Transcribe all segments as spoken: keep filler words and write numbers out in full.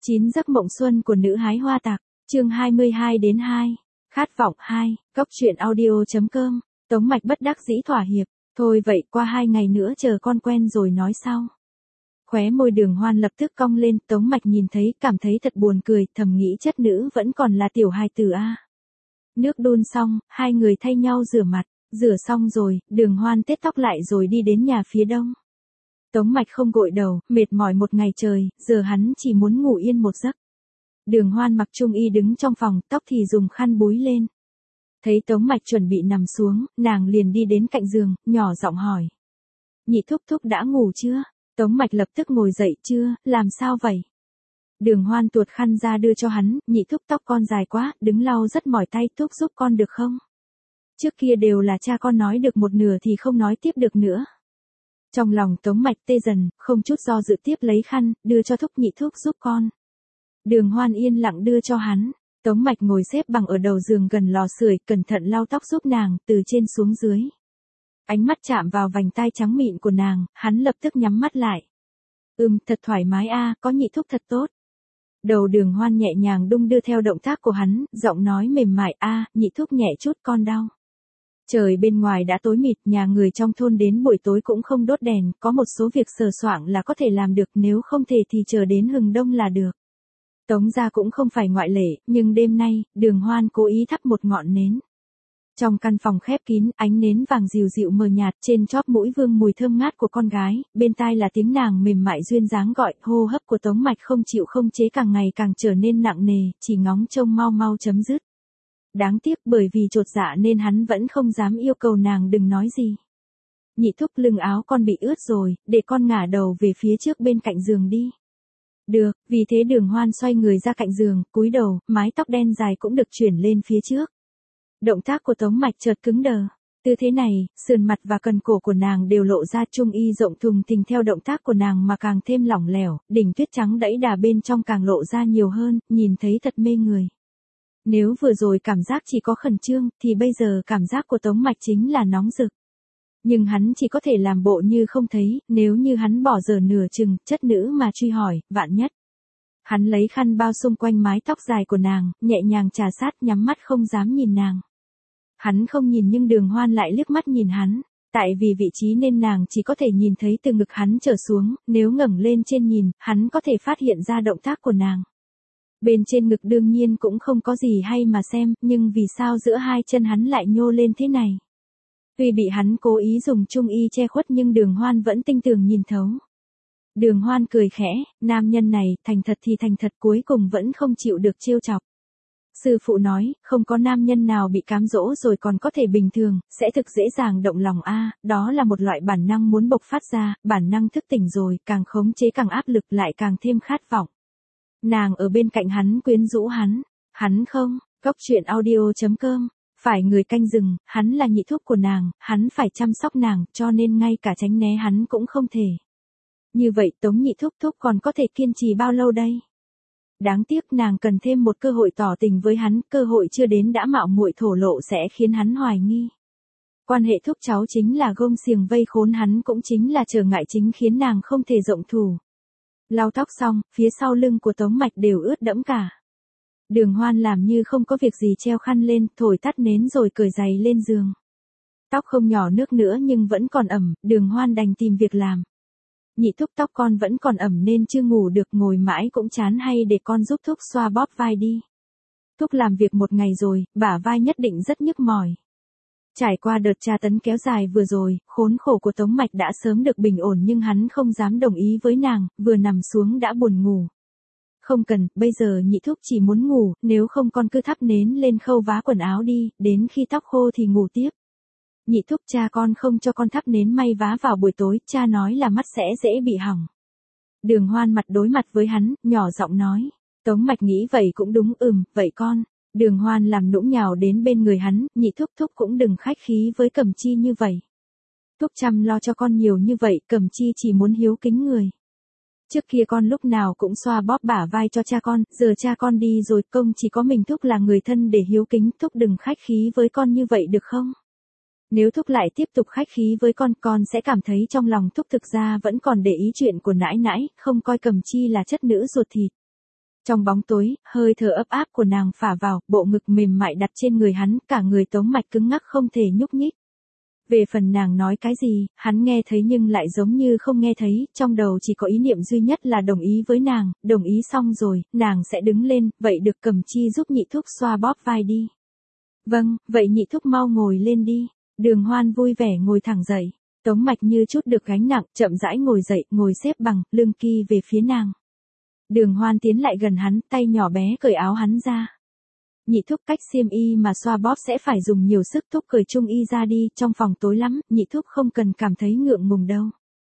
chín giấc mộng xuân của nữ hái hoa tặc, chương hai mươi hai đến hai. Khát vọng hai, cốc truyện audio.com, Tống Mạch bất đắc dĩ thỏa hiệp, thôi vậy qua hai ngày nữa chờ con quen rồi nói sau. Khóe môi Đường Hoan lập tức cong lên, Tống Mạch nhìn thấy cảm thấy thật buồn cười, thầm nghĩ chất nữ vẫn còn là tiểu hài tử a. Nước đun xong, hai người thay nhau rửa mặt, rửa xong rồi, Đường Hoan tết tóc lại rồi đi đến nhà phía đông. Tống Mạch không gội đầu, mệt mỏi một ngày trời, giờ hắn chỉ muốn ngủ yên một giấc. Đường Hoan mặc trung y đứng trong phòng, tóc thì dùng khăn búi lên. Thấy Tống Mạch chuẩn bị nằm xuống, nàng liền đi đến cạnh giường, nhỏ giọng hỏi. Nhị thúc thúc đã ngủ chưa? Tống Mạch lập tức ngồi dậy, chưa, làm sao vậy? Đường Hoan tuột khăn ra đưa cho hắn, nhị thúc tóc con dài quá, đứng lau rất mỏi tay, thúc giúp con được không? Trước kia đều là cha con nói được một nửa thì không nói tiếp được nữa. Trong lòng Tống Mạch tê dần, không chút do dự tiếp lấy khăn, đưa cho thúc nhị thúc giúp con. Đường Hoan yên lặng đưa cho hắn, Tống Mạch ngồi xếp bằng ở đầu giường gần lò sưởi, cẩn thận lau tóc giúp nàng, từ trên xuống dưới. Ánh mắt chạm vào vành tai trắng mịn của nàng, hắn lập tức nhắm mắt lại. Ừm, thật thoải mái a, có nhị thúc thật tốt. Đầu Đường Hoan nhẹ nhàng đung đưa theo động tác của hắn, giọng nói mềm mại a, nhị thúc nhẹ chút con đau. Trời bên ngoài đã tối mịt, nhà người trong thôn đến buổi tối cũng không đốt đèn, có một số việc sờ soạng là có thể làm được, nếu không thể thì chờ đến hừng đông là được. Tống gia cũng không phải ngoại lệ, nhưng đêm nay, Đường Hoan cố ý thắp một ngọn nến. Trong căn phòng khép kín, ánh nến vàng dịu dịu mờ nhạt, trên chóp mũi vương mùi thơm ngát của con gái, bên tai là tiếng nàng mềm mại duyên dáng gọi, hô hấp của Tống Mạch không chịu không chế càng ngày càng trở nên nặng nề, chỉ ngóng trông mau mau chấm dứt. Đáng tiếc bởi vì chột dạ nên hắn vẫn không dám yêu cầu nàng đừng nói gì. Nhị thúc, lưng áo con bị ướt rồi, để con ngả đầu về phía trước bên cạnh giường đi. Được, vì thế Đường Hoan xoay người ra cạnh giường, cúi đầu, mái tóc đen dài cũng được chuyển lên phía trước. Động tác của Tống Mạch chợt cứng đờ. Tư thế này, sườn mặt và cần cổ của nàng đều lộ ra, trung y rộng thùng thình theo động tác của nàng mà càng thêm lỏng lẻo, đỉnh tuyết trắng đẫy đà bên trong càng lộ ra nhiều hơn, nhìn thấy thật mê người. Nếu vừa rồi cảm giác chỉ có khẩn trương, thì bây giờ cảm giác của Tống Mạch chính là nóng rực. Nhưng hắn chỉ có thể làm bộ như không thấy, nếu như hắn bỏ dở nửa chừng, chất nữ mà truy hỏi, vạn nhất. Hắn lấy khăn bao xung quanh mái tóc dài của nàng, nhẹ nhàng trà sát, nhắm mắt không dám nhìn nàng. Hắn không nhìn nhưng Đường Hoan lại liếc mắt nhìn hắn, tại vì vị trí nên nàng chỉ có thể nhìn thấy từ ngực hắn trở xuống, nếu ngẩng lên trên nhìn, hắn có thể phát hiện ra động tác của nàng. Bên trên ngực đương nhiên cũng không có gì hay mà xem, nhưng vì sao giữa hai chân hắn lại nhô lên thế này? Tuy bị hắn cố ý dùng trung y che khuất nhưng Đường Hoan vẫn tinh tường nhìn thấu. Đường Hoan cười khẽ, nam nhân này, thành thật thì thành thật, cuối cùng vẫn không chịu được trêu chọc. Sư phụ nói, không có nam nhân nào bị cám dỗ rồi còn có thể bình thường, sẽ thực dễ dàng động lòng a, đó là một loại bản năng muốn bộc phát ra, bản năng thức tỉnh rồi, càng khống chế càng áp lực lại càng thêm khát vọng. Nàng ở bên cạnh hắn quyến rũ hắn, hắn không, cốc truyện audio.com, phải người canh rừng, hắn là nhị thúc của nàng, hắn phải chăm sóc nàng, cho nên ngay cả tránh né hắn cũng không thể. Như vậy Tống nhị thúc thúc còn có thể kiên trì bao lâu đây? Đáng tiếc nàng cần thêm một cơ hội tỏ tình với hắn, cơ hội chưa đến đã mạo muội thổ lộ sẽ khiến hắn hoài nghi. Quan hệ thúc cháu chính là gông xiềng vây khốn hắn, cũng chính là trở ngại chính khiến nàng không thể rộng thủ. Lau tóc xong, phía sau lưng của Tống Mạch đều ướt đẫm cả. Đường Hoan làm như không có việc gì treo khăn lên, thổi tắt nến rồi cởi giày lên giường. Tóc không nhỏ nước nữa nhưng vẫn còn ẩm, Đường Hoan đành tìm việc làm. Nhị thúc, tóc con vẫn còn ẩm nên chưa ngủ được, ngồi mãi cũng chán, hay để con giúp thúc xoa bóp vai đi. Thúc làm việc một ngày rồi, bả vai nhất định rất nhức mỏi. Trải qua đợt tra tấn kéo dài vừa rồi, khốn khổ của Tống Mạch đã sớm được bình ổn nhưng hắn không dám đồng ý với nàng, vừa nằm xuống đã buồn ngủ. Không cần, bây giờ nhị thúc chỉ muốn ngủ, nếu không con cứ thắp nến lên khâu vá quần áo đi, đến khi tóc khô thì ngủ tiếp. Nhị thúc, cha con không cho con thắp nến may vá vào buổi tối, cha nói là mắt sẽ dễ bị hỏng. Đường Hoan mặt đối mặt với hắn, nhỏ giọng nói. Tống Mạch nghĩ vậy cũng đúng, ừm, vậy con. Đường Hoan làm nũng nhào đến bên người hắn, nhị thúc thúc cũng đừng khách khí với Cẩm Chi như vậy. Thúc chăm lo cho con nhiều như vậy, Cẩm Chi chỉ muốn hiếu kính người. Trước kia con lúc nào cũng xoa bóp bả vai cho cha con, giờ cha con đi rồi, công chỉ có mình thúc là người thân để hiếu kính, thúc đừng khách khí với con như vậy được không? Nếu thúc lại tiếp tục khách khí với con, con sẽ cảm thấy trong lòng thúc thực ra vẫn còn để ý chuyện của nãi nãi, không coi Cẩm Chi là chất nữ ruột thịt. Trong bóng tối, hơi thở ấp áp của nàng phả vào, bộ ngực mềm mại đặt trên người hắn, cả người Tống Mạch cứng ngắc không thể nhúc nhích. Về phần nàng nói cái gì, hắn nghe thấy nhưng lại giống như không nghe thấy, trong đầu chỉ có ý niệm duy nhất là đồng ý với nàng, đồng ý xong rồi, nàng sẽ đứng lên, vậy được Cẩm Chi giúp Nhị Thúc xoa bóp vai đi. Vâng, vậy Nhị Thúc mau ngồi lên đi. Đường Hoan vui vẻ ngồi thẳng dậy. Tống Mạch như chút được gánh nặng, chậm rãi ngồi dậy, ngồi xếp bằng, lưng ki về phía nàng. Đường Hoan tiến lại gần hắn, tay nhỏ bé cởi áo hắn ra. Nhị Thúc cách xiêm y mà xoa bóp sẽ phải dùng nhiều sức, Thúc cởi chung y ra đi, trong phòng tối lắm, Nhị Thúc không cần cảm thấy ngượng ngùng đâu.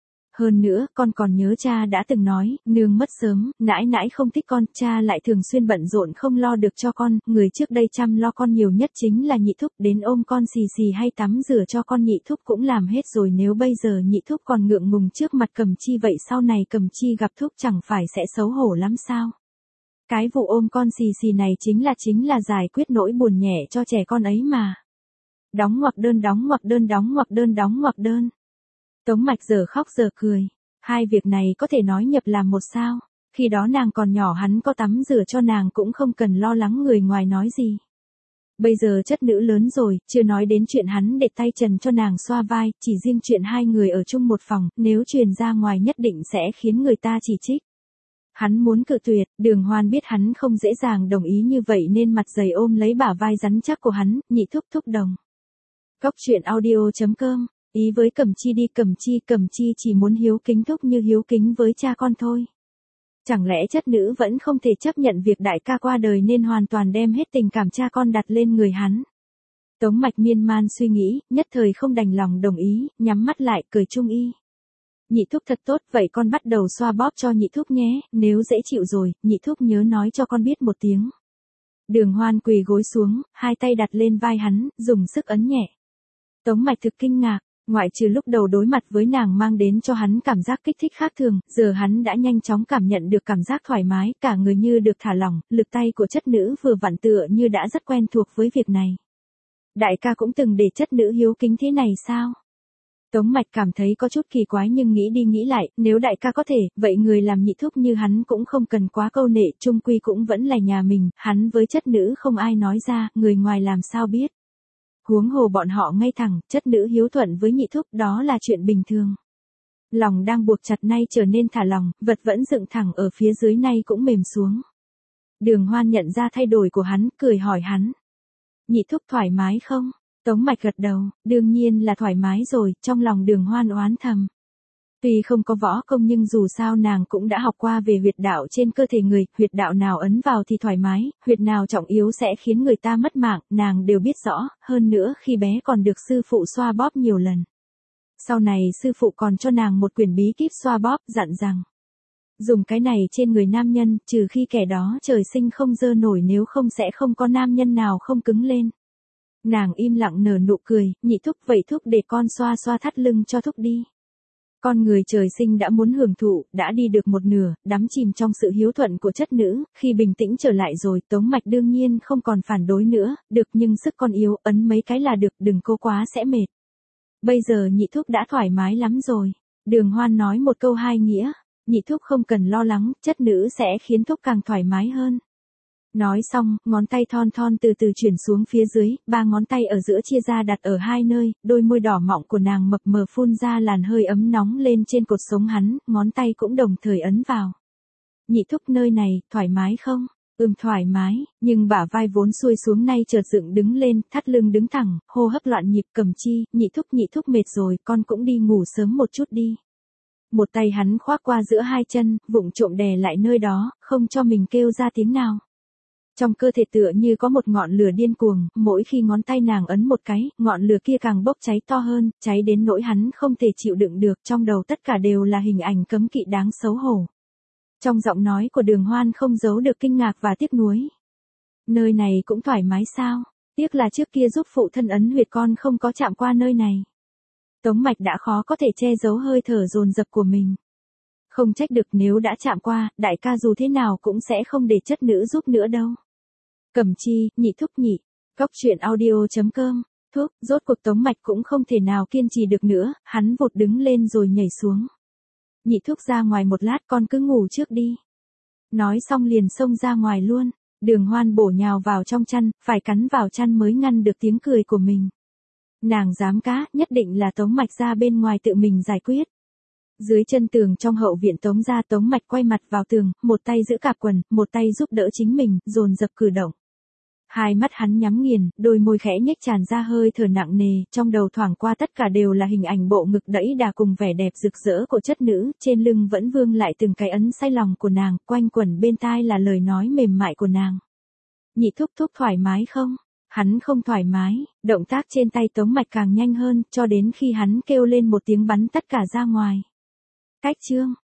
Hơn nữa, con còn nhớ cha đã từng nói, nương mất sớm, nãi nãi không thích con, cha lại thường xuyên bận rộn không lo được cho con, người trước đây chăm lo con nhiều nhất chính là Nhị Thúc, đến ôm con xì xì hay tắm rửa cho con Nhị Thúc cũng làm hết rồi, nếu bây giờ Nhị Thúc còn ngượng ngùng trước mặt Cẩm Chi vậy sau này Cẩm Chi gặp Thúc chẳng phải sẽ xấu hổ lắm sao? Cái vụ ôm con xì xì này chính là chính là giải quyết nỗi buồn nhẹ cho trẻ con ấy mà. Đóng ngoặc đơn đóng ngoặc đơn đóng ngoặc đơn đóng ngoặc đơn. Tống Mạch giờ khóc giờ cười. Hai việc này có thể nói nhập làm một sao. Khi đó nàng còn nhỏ hắn có tắm rửa cho nàng cũng không cần lo lắng người ngoài nói gì. Bây giờ chất nữ lớn rồi, chưa nói đến chuyện hắn để tay trần cho nàng xoa vai, chỉ riêng chuyện hai người ở chung một phòng, nếu truyền ra ngoài nhất định sẽ khiến người ta chỉ trích. Hắn muốn cự tuyệt, Đường Hoan biết hắn không dễ dàng đồng ý như vậy nên mặt dày ôm lấy bả vai rắn chắc của hắn, Nhị Thúc thúc đồng. Cóc truyện audio chấm com, ý với Cẩm Chi đi Cẩm Chi, Cẩm Chi chỉ muốn hiếu kính Thúc như hiếu kính với cha con thôi. Chẳng lẽ chất nữ vẫn không thể chấp nhận việc đại ca qua đời nên hoàn toàn đem hết tình cảm cha con đặt lên người hắn. Tống Mạch miên man suy nghĩ, nhất thời không đành lòng đồng ý, nhắm mắt lại, cười chung y. Nhị Thúc thật tốt, vậy con bắt đầu xoa bóp cho Nhị Thúc nhé, nếu dễ chịu rồi, Nhị Thúc nhớ nói cho con biết một tiếng. Đường Hoan quỳ gối xuống, hai tay đặt lên vai hắn, dùng sức ấn nhẹ. Tống Mạch thực kinh ngạc, ngoại trừ lúc đầu đối mặt với nàng mang đến cho hắn cảm giác kích thích khác thường, giờ hắn đã nhanh chóng cảm nhận được cảm giác thoải mái, cả người như được thả lỏng, lực tay của chất nữ vừa vặn tựa như đã rất quen thuộc với việc này. Đại ca cũng từng để chất nữ hiếu kính thế này sao? Tống Mạch cảm thấy có chút kỳ quái nhưng nghĩ đi nghĩ lại, nếu đại ca có thể, vậy người làm Nhị Thúc như hắn cũng không cần quá câu nệ, chung quy cũng vẫn là nhà mình, hắn với chất nữ không ai nói ra, người ngoài làm sao biết. Huống hồ bọn họ ngay thẳng, chất nữ hiếu thuận với Nhị Thúc đó là chuyện bình thường. Lòng đang buộc chặt nay trở nên thả lòng, vật vẫn dựng thẳng ở phía dưới nay cũng mềm xuống. Đường Hoan nhận ra thay đổi của hắn, cười hỏi hắn. Nhị Thúc thoải mái không? Tống Mạch gật đầu, đương nhiên là thoải mái rồi, trong lòng Đường Hoan oán thầm. Tuy không có võ công nhưng dù sao nàng cũng đã học qua về huyệt đạo trên cơ thể người, huyệt đạo nào ấn vào thì thoải mái, huyệt nào trọng yếu sẽ khiến người ta mất mạng, nàng đều biết rõ, hơn nữa khi bé còn được sư phụ xoa bóp nhiều lần. Sau này sư phụ còn cho nàng một quyển bí kíp xoa bóp, dặn rằng. Dùng cái này trên người nam nhân, trừ khi kẻ đó trời sinh không dơ nổi nếu không sẽ không có nam nhân nào không cứng lên. Nàng im lặng nở nụ cười, Nhị Thúc vậy Thúc để con xoa xoa thắt lưng cho Thúc đi. Con người trời sinh đã muốn hưởng thụ, đã đi được một nửa, đắm chìm trong sự hiếu thuận của chất nữ, khi bình tĩnh trở lại rồi, Tống Mạch đương nhiên không còn phản đối nữa, được nhưng sức con yếu, ấn mấy cái là được, đừng cố quá sẽ mệt. Bây giờ Nhị Thúc đã thoải mái lắm rồi. Đường Hoan nói một câu hai nghĩa, Nhị Thúc không cần lo lắng, chất nữ sẽ khiến Thúc càng thoải mái hơn. Nói xong, ngón tay thon thon từ từ chuyển xuống phía dưới, ba ngón tay ở giữa chia ra đặt ở hai nơi, đôi môi đỏ mọng của nàng mập mờ phun ra làn hơi ấm nóng lên trên cột sống hắn, ngón tay cũng đồng thời ấn vào. Nhị Thúc nơi này, thoải mái không? Ừm thoải mái, nhưng bả vai vốn xuôi xuống nay chợt dựng đứng lên, thắt lưng đứng thẳng, hô hấp loạn nhịp. Cẩm Chi, Nhị Thúc Nhị Thúc mệt rồi, con cũng đi ngủ sớm một chút đi. Một tay hắn khoác qua giữa hai chân, vụng trộm đè lại nơi đó, không cho mình kêu ra tiếng nào. Trong cơ thể tựa như có một ngọn lửa điên cuồng, mỗi khi ngón tay nàng ấn một cái, ngọn lửa kia càng bốc cháy to hơn, cháy đến nỗi hắn không thể chịu đựng được, trong đầu tất cả đều là hình ảnh cấm kỵ đáng xấu hổ. Trong giọng nói của Đường Hoan không giấu được kinh ngạc và tiếc nuối. Nơi này cũng thoải mái sao? Tiếc là trước kia giúp phụ thân ấn huyệt con không có chạm qua nơi này. Tống Mạch đã khó có thể che giấu hơi thở dồn dập của mình. Không trách được nếu đã chạm qua, đại ca dù thế nào cũng sẽ không để chất nữ giúp nữa đâu. Cẩm Chi, Nhị Thúc nhị. Cóc truyện audio chấm com. Thuốc, rốt cuộc Tống Mạch cũng không thể nào kiên trì được nữa, hắn vụt đứng lên rồi nhảy xuống. Nhị Thúc ra ngoài một lát, con cứ ngủ trước đi. Nói xong liền xông ra ngoài luôn. Đường Hoan bổ nhào vào trong chăn, phải cắn vào chăn mới ngăn được tiếng cười của mình. Nàng dám cá, nhất định là Tống Mạch ra bên ngoài tự mình giải quyết. Dưới chân tường trong hậu viện Tống ra, Tống Mạch quay mặt vào tường, một tay giữ cạp quần, một tay giúp đỡ chính mình, dồn dập cử động. Hai mắt hắn nhắm nghiền, đôi môi khẽ nhếch tràn ra hơi thở nặng nề, trong đầu thoảng qua tất cả đều là hình ảnh bộ ngực đẫy đà cùng vẻ đẹp rực rỡ của chất nữ, trên lưng vẫn vương lại từng cái ấn say lòng của nàng, quanh quẩn bên tai là lời nói mềm mại của nàng. Nhị thúc thúc thoải mái không? Hắn không thoải mái, động tác trên tay Tống Mạch càng nhanh hơn, cho đến khi hắn kêu lên một tiếng bắn tất cả ra ngoài. Cách chương